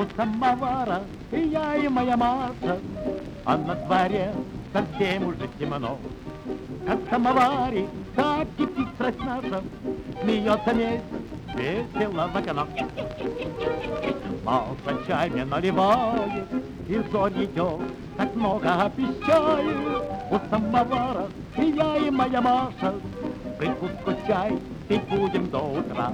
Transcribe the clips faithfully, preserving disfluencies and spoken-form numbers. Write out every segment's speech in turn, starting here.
самовара, и я, и моя Маша, а на дворе совсем уже темно. Как в самоваре, так кипит страсть наша, смеется месяц весело в окно. Маша чай мне наливает, и зорь идет, так много обещает. У самовара и я, и моя Маша, прикуску чай пить будем до утра.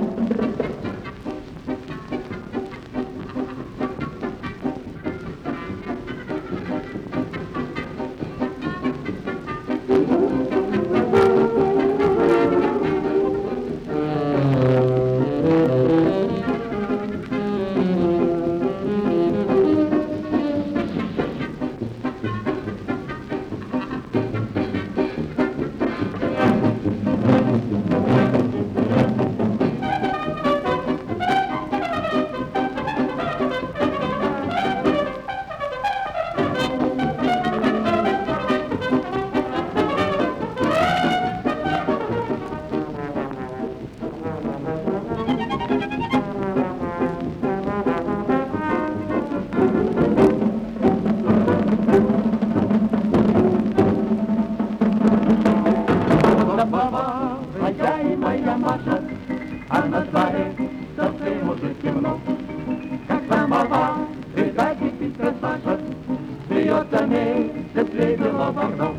А я и моя Маша, а на дворе совсем уже темно. Как самовар, всегда кипит Саша, смеется месяц весело в окно.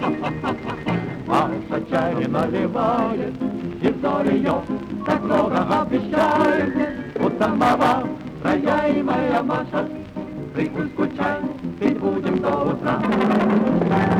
Маша чай не наливает, и вдоль ее так много обещает. У самовара я и моя Маша, прикуску чай пить будем до утра.